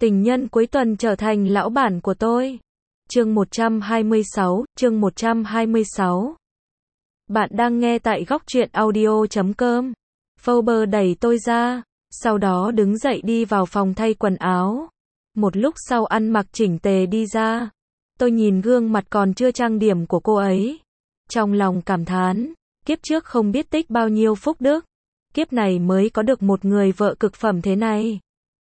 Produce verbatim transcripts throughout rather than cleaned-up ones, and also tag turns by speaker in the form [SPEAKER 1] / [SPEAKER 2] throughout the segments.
[SPEAKER 1] Tình nhân cuối tuần trở thành lão bản của tôi. Chương một trăm hai mươi sáu, chương một trăm hai mươi sáu. Bạn đang nghe tại góc truyện audio chấm com. Forbes đẩy tôi ra, sau đó đứng dậy đi vào phòng thay quần áo. Một lúc sau ăn mặc chỉnh tề đi ra. Tôi nhìn gương mặt còn chưa trang điểm của cô ấy. Trong lòng cảm thán, kiếp trước không biết tích bao nhiêu phúc đức. Kiếp này mới có được một người vợ cực phẩm thế này.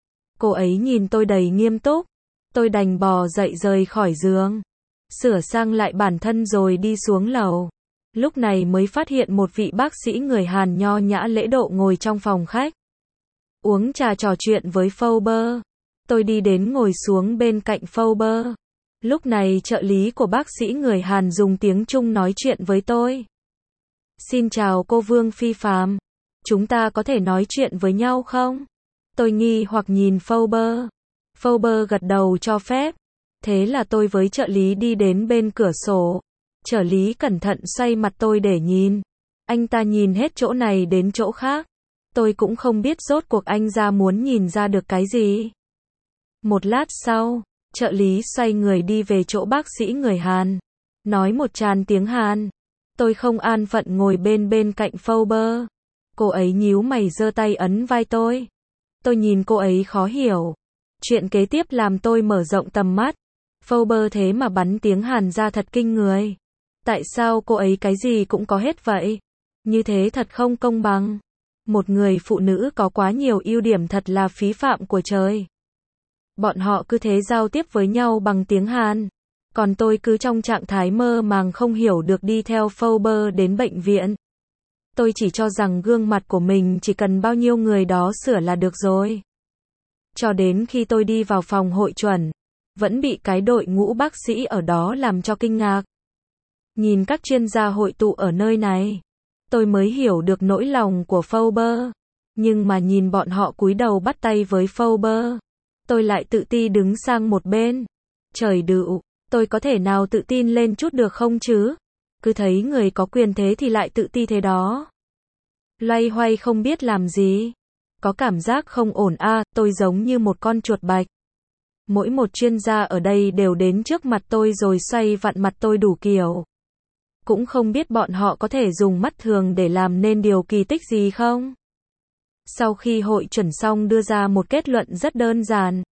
[SPEAKER 1] Cô ấy nhìn tôi đầy nghiêm túc. Tôi đành bò dậy rời khỏi giường. Sửa sang lại bản thân rồi đi xuống lầu. Lúc này mới phát hiện một vị bác sĩ người Hàn nho nhã lễ độ ngồi trong phòng khách. Uống trà trò chuyện với Forbes. Tôi đi đến ngồi xuống bên cạnh Forbes. Lúc này trợ lý của bác sĩ người Hàn dùng tiếng Trung nói chuyện với tôi. Xin chào cô Vương Phi Phạm. Chúng ta có thể nói chuyện với nhau không? Tôi nghi hoặc nhìn Forbes. Forbes gật đầu cho phép. Thế là tôi với trợ lý đi đến bên cửa sổ. Trợ lý cẩn thận xoay mặt tôi để nhìn. Anh ta nhìn hết chỗ này đến chỗ khác. Tôi cũng không biết rốt cuộc anh ra muốn nhìn ra được cái gì. Một lát sau, trợ lý xoay người đi về chỗ bác sĩ người Hàn. Nói một tràng tiếng Hàn. Tôi không an phận ngồi bên bên cạnh Forbes. Cô ấy nhíu mày giơ tay ấn vai tôi. Tôi nhìn cô ấy khó hiểu. Chuyện kế tiếp làm tôi mở rộng tầm mắt. Forbes thế mà bắn tiếng Hàn ra thật kinh người. Tại sao cô ấy cái gì cũng có hết vậy? Như thế thật không công bằng. Một người phụ nữ có quá nhiều ưu điểm thật là phí phạm của trời. Bọn họ cứ thế giao tiếp với nhau bằng tiếng Hàn. Còn tôi cứ trong trạng thái mơ màng không hiểu được đi theo Forbes đến bệnh viện. Tôi chỉ cho rằng gương mặt của mình chỉ cần bao nhiêu người đó sửa là được rồi. Cho đến khi tôi đi vào phòng hội chuẩn, vẫn bị cái đội ngũ bác sĩ ở đó làm cho kinh ngạc. Nhìn các chuyên gia hội tụ ở nơi này, tôi mới hiểu được nỗi lòng của Forbes. Nhưng mà nhìn bọn họ cúi đầu bắt tay với Forbes, tôi lại tự ti đứng sang một bên. Trời đựu, tôi có thể nào tự tin lên chút được không chứ? Cứ thấy người có quyền thế thì lại tự ti thế đó. Loay hoay không biết làm gì. Có cảm giác không ổn a, à, tôi giống như một con chuột bạch. Mỗi một chuyên gia ở đây đều đến trước mặt tôi rồi xoay vặn mặt tôi đủ kiểu. Cũng không biết bọn họ có thể dùng mắt thường để làm nên điều kỳ tích gì không? Sau khi hội chuẩn xong đưa ra một kết luận rất đơn giản.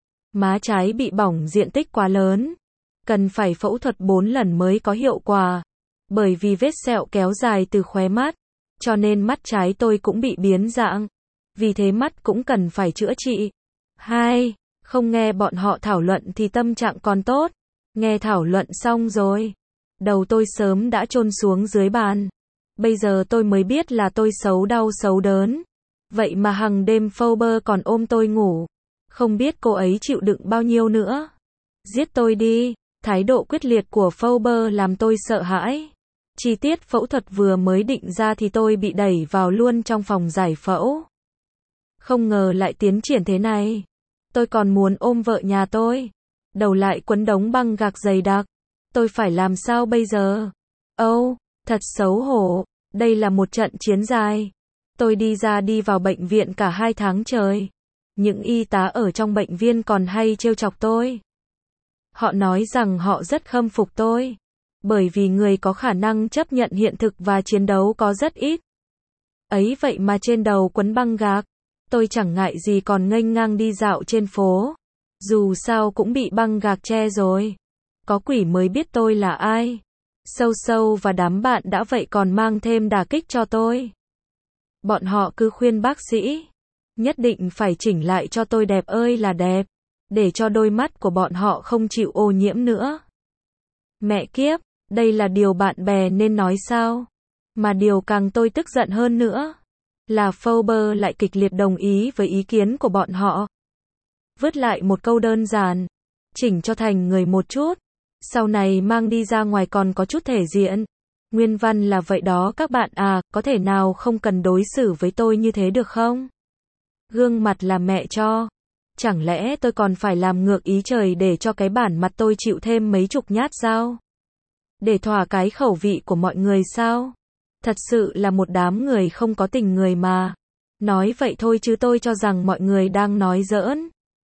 [SPEAKER 1] Má trái bị bỏng diện tích quá lớn. Cần phải phẫu thuật bốn lần mới có hiệu quả. Bởi vì vết sẹo kéo dài từ khóe mắt. Cho nên mắt trái tôi cũng bị biến dạng. Vì thế mắt cũng cần phải chữa trị. Hai, không nghe bọn họ thảo luận thì tâm trạng còn tốt. Nghe thảo luận xong rồi. Đầu tôi sớm đã chôn xuống dưới bàn. Bây giờ tôi mới biết là tôi xấu đau xấu đớn. Vậy mà hằng đêm Forbes còn ôm tôi ngủ. Không biết cô ấy chịu đựng bao nhiêu nữa. Giết tôi đi. Thái độ quyết liệt của Forbes làm tôi sợ hãi. Chi tiết phẫu thuật vừa mới định ra thì tôi bị đẩy vào luôn trong phòng giải phẫu. Không ngờ lại tiến triển thế này. Tôi còn muốn ôm vợ nhà tôi. Đầu lại quấn đống băng gạc dày đặc. Tôi phải làm sao bây giờ? Âu, oh, thật xấu hổ. Đây là một trận chiến dài. Tôi đi ra đi vào bệnh viện cả hai tháng trời. Những y tá ở trong bệnh viện còn hay trêu chọc tôi. Họ nói rằng họ rất khâm phục tôi. Bởi vì người có khả năng chấp nhận hiện thực và chiến đấu có rất ít. Ấy vậy mà trên đầu quấn băng gạc. Tôi chẳng ngại gì còn nghênh ngang đi dạo trên phố. Dù sao cũng bị băng gạc che rồi. Có quỷ mới biết tôi là ai. Sâu sâu và đám bạn đã vậy còn mang thêm đả kích cho tôi. Bọn họ cứ khuyên bác sĩ. Nhất định phải chỉnh lại cho tôi đẹp ơi là đẹp. Để cho đôi mắt của bọn họ không chịu ô nhiễm nữa. Mẹ kiếp, đây là điều bạn bè nên nói sao? Mà điều càng tôi tức giận hơn nữa. Là Forbes lại kịch liệt đồng ý với ý kiến của bọn họ. Vứt lại một câu đơn giản. Chỉnh cho thành người một chút. Sau này mang đi ra ngoài còn có chút thể diện. Nguyên văn là vậy đó các bạn à, có thể nào không cần đối xử với tôi như thế được không? Gương mặt là mẹ cho. Chẳng lẽ tôi còn phải làm ngược ý trời để cho cái bản mặt tôi chịu thêm mấy chục nhát dao? Để thỏa cái khẩu vị của mọi người sao? Thật sự là một đám người không có tình người mà. Nói vậy thôi chứ tôi cho rằng mọi người đang nói giỡn.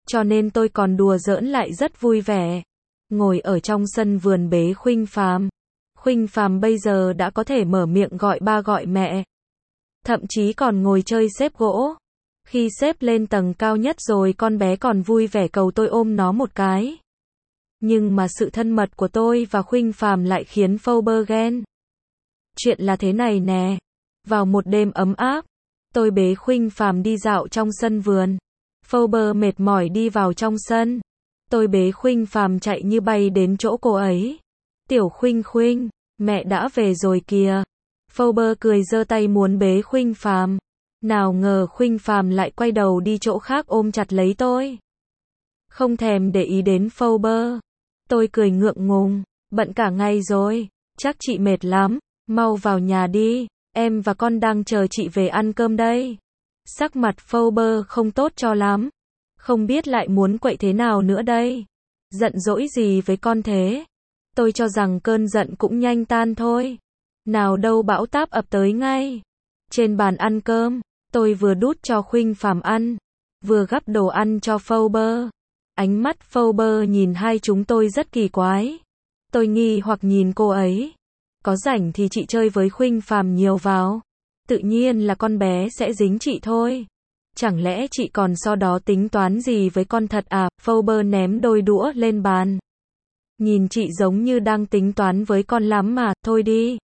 [SPEAKER 1] cho nên tôi còn đùa giỡn lại rất vui vẻ. Ngồi ở trong sân vườn bế Khuynh Phàm. Khuynh Phàm bây giờ đã có thể mở miệng gọi ba gọi mẹ. Thậm chí còn ngồi chơi xếp gỗ. Khi xếp lên tầng cao nhất rồi con bé còn vui vẻ cầu tôi ôm nó một cái. Nhưng mà sự thân mật của tôi và Khuynh Phàm lại khiến Forbes ghen. Chuyện là thế này nè. Vào một đêm ấm áp, tôi bế Khuynh Phàm đi dạo trong sân vườn. Forbes mệt mỏi đi vào trong sân. Tôi bế Khuynh Phàm chạy như bay đến chỗ cô ấy. Tiểu Khuynh Khuynh, mẹ đã về rồi kìa. Forbes cười giơ tay muốn bế Khuynh Phàm. Nào ngờ Khuynh Phàm lại quay đầu đi chỗ khác ôm chặt lấy tôi. Không thèm để ý đến Forbes. Tôi cười ngượng ngùng, bận cả ngày rồi, chắc chị mệt lắm, mau vào nhà đi, em và con đang chờ chị về ăn cơm đây. Sắc mặt Forbes không tốt cho lắm, không biết lại muốn quậy thế nào nữa đây. Giận dỗi gì với con thế? Tôi cho rằng cơn giận cũng nhanh tan thôi. Nào đâu bão táp ập tới ngay. Trên bàn ăn cơm, tôi vừa đút cho Khuynh Phàm ăn, vừa gắp đồ ăn cho Forbes. Ánh mắt Forbes nhìn hai chúng tôi rất kỳ quái. Tôi nghi hoặc nhìn cô ấy. Có rảnh thì chị chơi với Khuynh Phàm nhiều vào. Tự nhiên là con bé sẽ dính chị thôi. Chẳng lẽ chị còn sau đó tính toán gì với con thật à? Forbes ném đôi đũa lên bàn. Nhìn chị giống như đang tính toán với con lắm mà, thôi đi.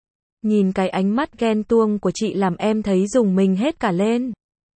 [SPEAKER 1] Nhìn cái ánh mắt ghen tuông của chị làm em thấy rùng mình hết cả lên.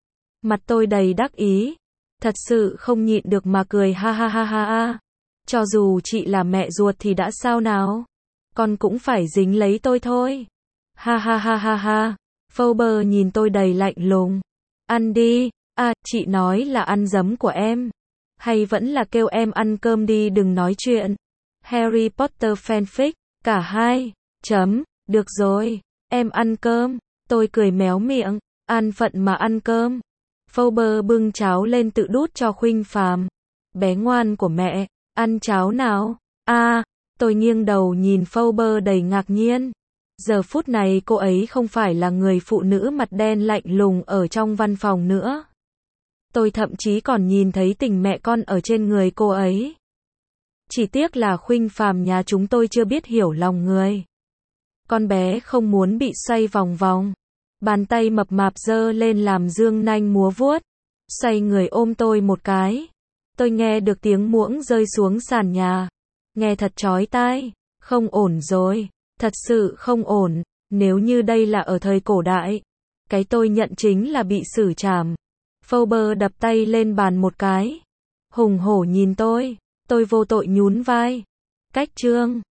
[SPEAKER 1] Mặt tôi đầy đắc ý. Thật sự không nhịn được mà cười ha ha ha ha ha. Cho dù chị là mẹ ruột thì đã sao nào? Con cũng phải dính lấy tôi thôi. Ha ha ha ha ha. Forbes nhìn tôi đầy lạnh lùng. Ăn đi. À, chị nói là ăn giấm của em. Hay vẫn là kêu em ăn cơm đi đừng nói chuyện. Harry Potter fanfic. Cả hai. Chấm. Được rồi. Em ăn cơm. Tôi cười méo miệng. An phận mà ăn cơm. Forbes bưng cháo lên tự đút cho Khuynh Phàm. Bé ngoan của mẹ, ăn cháo nào? A, à, tôi nghiêng đầu nhìn Forbes đầy ngạc nhiên. Giờ phút này cô ấy không phải là người phụ nữ mặt đen lạnh lùng ở trong văn phòng nữa. Tôi thậm chí còn nhìn thấy tình mẹ con ở trên người cô ấy. Chỉ tiếc là Khuynh Phàm nhà chúng tôi chưa biết hiểu lòng người. Con bé không muốn bị xoay vòng vòng. Bàn tay mập mạp giơ lên làm dương nanh múa vuốt. Xoay người ôm tôi một cái. Tôi nghe được tiếng muỗng rơi xuống sàn nhà. Nghe thật chói tai. Không ổn rồi. Thật sự không ổn. Nếu như đây là ở thời cổ đại. Cái tôi nhận chính là bị xử trảm. Forbes đập tay lên bàn một cái. Hùng hổ nhìn tôi. Tôi vô tội nhún vai. Cách chương.